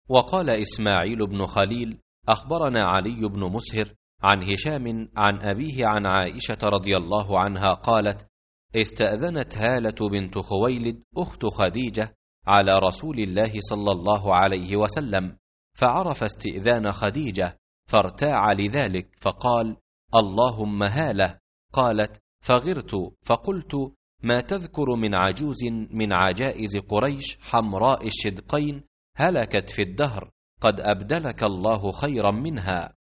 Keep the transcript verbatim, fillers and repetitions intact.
وقال إسماعيل بن خليل أخبرنا علي بن مسهر عن هشام عن أبيه عن عائشة رضي الله عنها قالت: استأذنت هالة بنت خويلد أخت خديجة على رسول الله صلى الله عليه وسلم، فعرف استئذان خديجة فارتاع لذلك، فقال: اللهم هالة. قالت: فغرت فقلت: ما تذكر من عجوز من عجائز قريش حمراء الشدقين هلكت في الدهر، قد أبدلك الله خيرا منها.